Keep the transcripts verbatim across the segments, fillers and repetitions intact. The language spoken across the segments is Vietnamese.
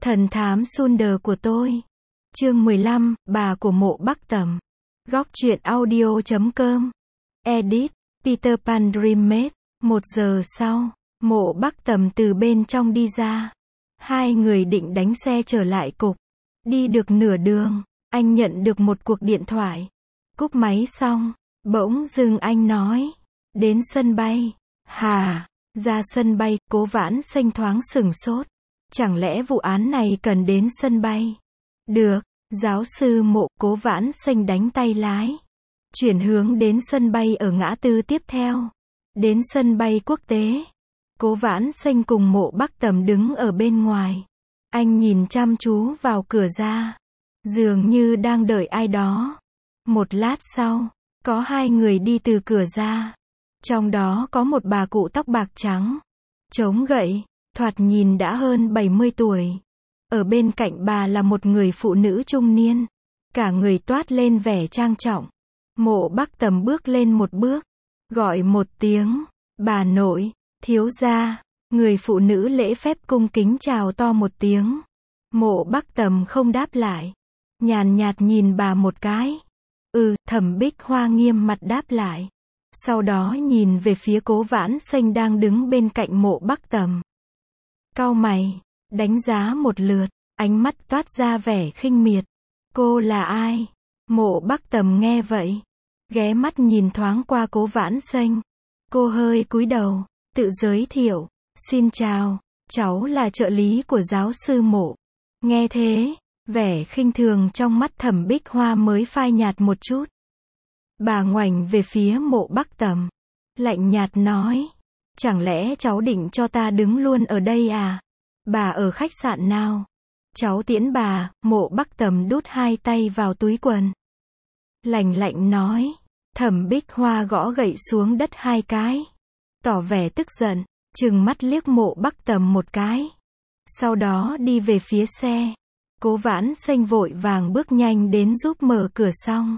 Thần thám Sunder của tôi. Chương mười lăm, bà của Mộ Bắc Tầm. Góc truyện audio chấm com. Edit, Peter Pan Dreammate. Một giờ sau, Mộ Bắc Tầm từ bên trong đi ra. Hai người định đánh xe trở lại cục. Đi được nửa đường, anh nhận được một cuộc điện thoại. Cúp máy xong, bỗng dưng anh nói. Đến sân bay. Hà, ra sân bay, Cố Vãn Xanh thoáng sửng sốt. Chẳng lẽ vụ án này cần đến sân bay? Được, giáo sư Mộ. Cố Vãn Xanh đánh tay lái. Chuyển hướng đến sân bay ở ngã tư tiếp theo. Đến sân bay quốc tế. Cố Vãn Xanh cùng Mộ Bắc Tầm đứng ở bên ngoài. Anh nhìn chăm chú vào cửa ra. Dường như đang đợi ai đó. Một lát sau, có hai người đi từ cửa ra. Trong đó có một bà cụ tóc bạc trắng, chống gậy, thoạt nhìn đã hơn bảy mươi tuổi. Ở bên cạnh bà là một người phụ nữ trung niên. Cả người toát lên vẻ trang trọng. Mộ Bắc Tầm bước lên một bước, gọi một tiếng, bà nội, thiếu gia. Người phụ nữ lễ phép cung kính chào to một tiếng. Mộ Bắc Tầm không đáp lại. Nhàn nhạt nhìn bà một cái. Ừ, Thẩm Bích Hoa nghiêm mặt đáp lại. Sau đó nhìn về phía Cố Vãn Xanh đang đứng bên cạnh Mộ Bắc Tầm. Cau mày, đánh giá một lượt, ánh mắt toát ra vẻ khinh miệt. Cô là ai? Mộ Bắc Tầm nghe vậy, ghé mắt nhìn thoáng qua Cố Vãn Xanh. Cô hơi cúi đầu, tự giới thiệu. Xin chào, cháu là trợ lý của giáo sư Mộ. Nghe thế, vẻ khinh thường trong mắt Thẩm Bích Hoa mới phai nhạt một chút. Bà ngoảnh về phía Mộ Bắc Tầm, lạnh nhạt nói. Chẳng lẽ cháu định cho ta đứng luôn ở đây à? Bà ở khách sạn nào? Cháu tiễn bà. Mộ Bắc Tầm đút hai tay vào túi quần. Lạnh lạnh nói. Thẩm Bích Hoa gõ gậy xuống đất hai cái. Tỏ vẻ tức giận, trừng mắt liếc Mộ Bắc Tầm một cái. Sau đó đi về phía xe. Cố Vãn Xanh vội vàng bước nhanh đến giúp mở cửa xong.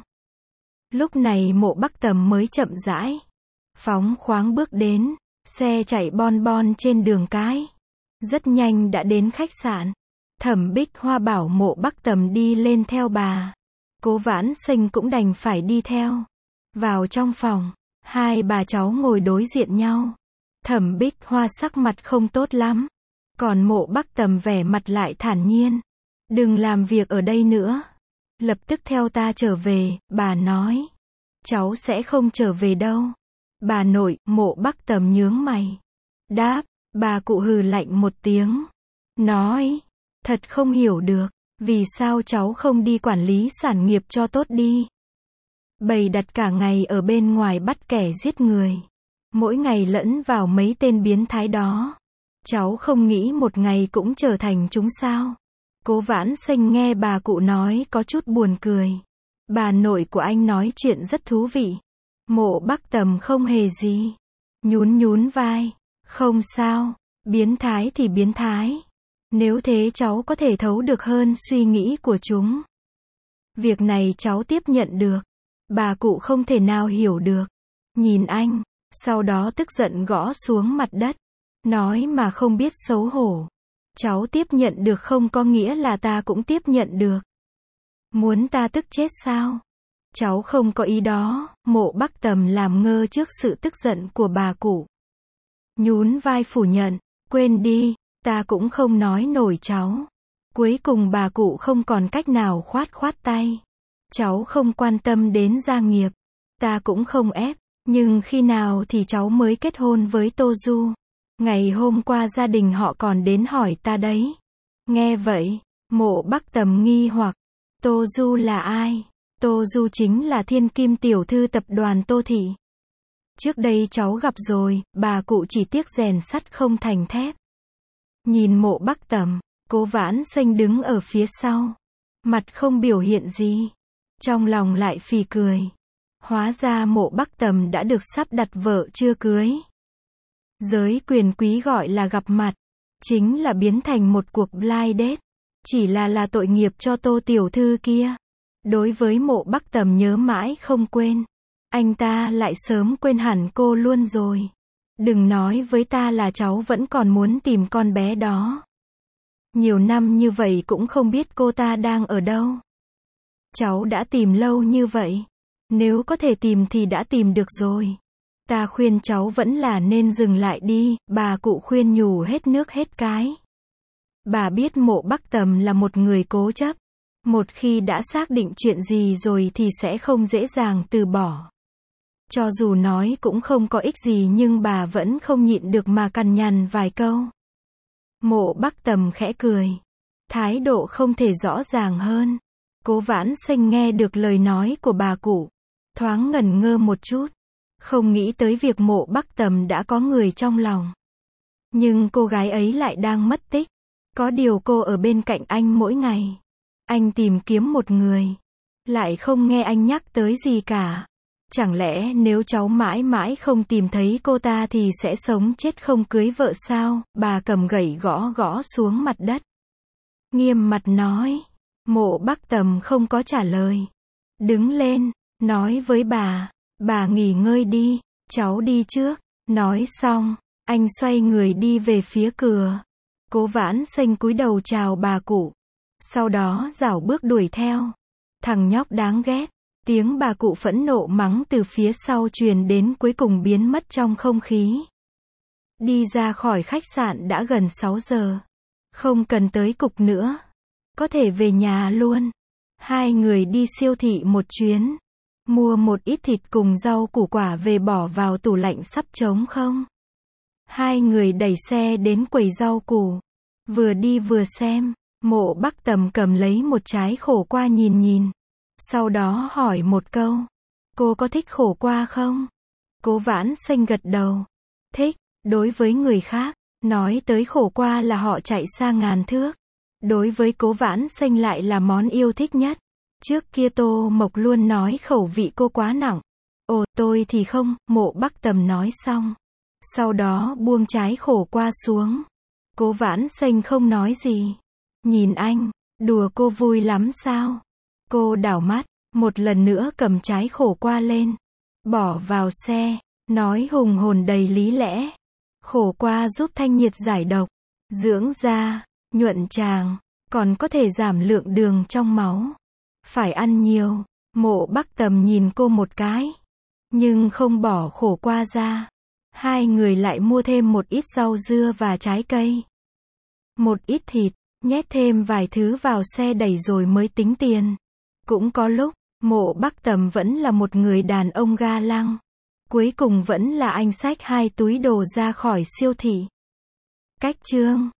Lúc này Mộ Bắc Tầm mới chậm rãi, phóng khoáng bước đến. Xe chạy bon bon trên đường cái. Rất nhanh đã đến khách sạn. Thẩm Bích Hoa bảo Mộ Bắc Tầm đi lên theo bà. Cố Vãn Xanh cũng đành phải đi theo. Vào trong phòng, hai bà cháu ngồi đối diện nhau. Thẩm Bích Hoa sắc mặt không tốt lắm. Còn Mộ Bắc Tầm vẻ mặt lại thản nhiên. Đừng làm việc ở đây nữa. Lập tức theo ta trở về, bà nói. Cháu sẽ không trở về đâu. Bà nội. Mộ Bắc Tầm nhướng mày. Đáp. Bà cụ hừ lạnh một tiếng. Nói. Thật không hiểu được. Vì sao cháu không đi quản lý sản nghiệp cho tốt đi. Bày đặt cả ngày ở bên ngoài bắt kẻ giết người. Mỗi ngày lẫn vào mấy tên biến thái đó. Cháu không nghĩ một ngày cũng trở thành chúng sao. Cố Vãn Xanh nghe bà cụ nói có chút buồn cười. Bà nội của anh nói chuyện rất thú vị. Mộ Bắc Tầm không hề gì. Nhún nhún vai. Không sao. Biến thái thì biến thái. Nếu thế cháu có thể thấu được hơn suy nghĩ của chúng. Việc này cháu tiếp nhận được. Bà cụ không thể nào hiểu được. Nhìn anh. Sau đó tức giận gõ xuống mặt đất. Nói mà không biết xấu hổ. Cháu tiếp nhận được không có nghĩa là ta cũng tiếp nhận được. Muốn ta tức chết sao? Cháu không có ý đó. Mộ Bắc Tầm làm ngơ trước sự tức giận của bà cụ. Nhún vai phủ nhận. Quên đi, ta cũng không nói nổi cháu. Cuối cùng bà cụ không còn cách nào khoát khoát tay. Cháu không quan tâm đến gia nghiệp. Ta cũng không ép. Nhưng khi nào thì cháu mới kết hôn với Tô Du? Ngày hôm qua gia đình họ còn đến hỏi ta đấy. Nghe vậy, Mộ Bắc Tầm nghi hoặc. Tô Du là ai? Tô Du chính là thiên kim tiểu thư tập đoàn Tô Thị. Trước đây cháu gặp rồi, bà cụ chỉ tiếc rèn sắt không thành thép. Nhìn Mộ Bắc Tầm, Cố Vãn Xanh đứng ở phía sau. Mặt không biểu hiện gì. Trong lòng lại phì cười. Hóa ra Mộ Bắc Tầm đã được sắp đặt vợ chưa cưới. Giới quyền quý gọi là gặp mặt. Chính là biến thành một cuộc blind date. Chỉ là là tội nghiệp cho Tô tiểu thư kia. Đối với Mộ Bắc Tầm nhớ mãi không quên. Anh ta lại sớm quên hẳn cô luôn rồi. Đừng nói với ta là cháu vẫn còn muốn tìm con bé đó. Nhiều năm như vậy cũng không biết cô ta đang ở đâu. Cháu đã tìm lâu như vậy. Nếu có thể tìm thì đã tìm được rồi. Ta khuyên cháu vẫn là nên dừng lại đi, bà cụ khuyên nhủ hết nước hết cái. Bà biết Mộ Bắc Tầm là một người cố chấp. Một khi đã xác định chuyện gì rồi thì sẽ không dễ dàng từ bỏ. Cho dù nói cũng không có ích gì nhưng bà vẫn không nhịn được mà cằn nhằn vài câu. Mộ Bắc Tầm khẽ cười. Thái độ không thể rõ ràng hơn. Cố Vãn Sinh nghe được lời nói của bà cụ. Thoáng ngẩn ngơ một chút. Không nghĩ tới việc Mộ Bắc Tầm đã có người trong lòng. Nhưng cô gái ấy lại đang mất tích. Có điều cô ở bên cạnh anh mỗi ngày. Anh tìm kiếm một người. Lại không nghe anh nhắc tới gì cả. Chẳng lẽ nếu cháu mãi mãi không tìm thấy cô ta thì sẽ sống chết không cưới vợ sao? Bà cầm gậy gõ gõ xuống mặt đất. Nghiêm mặt nói. Mộ Bắc Tầm không có trả lời. Đứng lên, nói với bà. Bà nghỉ ngơi đi, cháu đi trước. Nói xong, anh xoay người đi về phía cửa. Cố Vãn Sinh cúi đầu chào bà cụ. Sau đó rảo bước đuổi theo. Thằng nhóc đáng ghét. Tiếng bà cụ phẫn nộ mắng từ phía sau truyền đến cuối cùng biến mất trong không khí. Đi ra khỏi khách sạn đã gần sáu giờ. Không cần tới cục nữa. Có thể về nhà luôn. Hai người đi siêu thị một chuyến. Mua một ít thịt cùng rau củ quả về bỏ vào tủ lạnh sắp trống không. Hai người đẩy xe đến quầy rau củ. Vừa đi vừa xem. Mộ Bắc Tầm cầm lấy một trái khổ qua nhìn nhìn. Sau đó hỏi một câu. Cô có thích khổ qua không? Cố Vãn Sinh gật đầu. Thích. Đối với người khác, nói tới khổ qua là họ chạy xa ngàn thước. Đối với Cố Vãn Sinh lại là món yêu thích nhất. Trước kia Tô Mộc luôn nói khẩu vị cô quá nặng. Ồ, tôi thì không, Mộ Bắc Tầm nói xong. Sau đó buông trái khổ qua xuống. Cố Vãn Sinh không nói gì. Nhìn anh, đùa cô vui lắm sao? Cô đảo mắt, một lần nữa cầm trái khổ qua lên. Bỏ vào xe, nói hùng hồn đầy lý lẽ. Khổ qua giúp thanh nhiệt giải độc, dưỡng da, nhuận tràng, còn có thể giảm lượng đường trong máu. Phải ăn nhiều. Mộ Bắc Tầm nhìn cô một cái. Nhưng không bỏ khổ qua ra. Hai người lại mua thêm một ít rau dưa và trái cây. Một ít thịt, nhét thêm vài thứ vào xe đẩy rồi mới tính tiền. Cũng có lúc, Mộ Bắc Tầm vẫn là một người đàn ông ga lăng. Cuối cùng vẫn là anh xách hai túi đồ ra khỏi siêu thị. Cách chương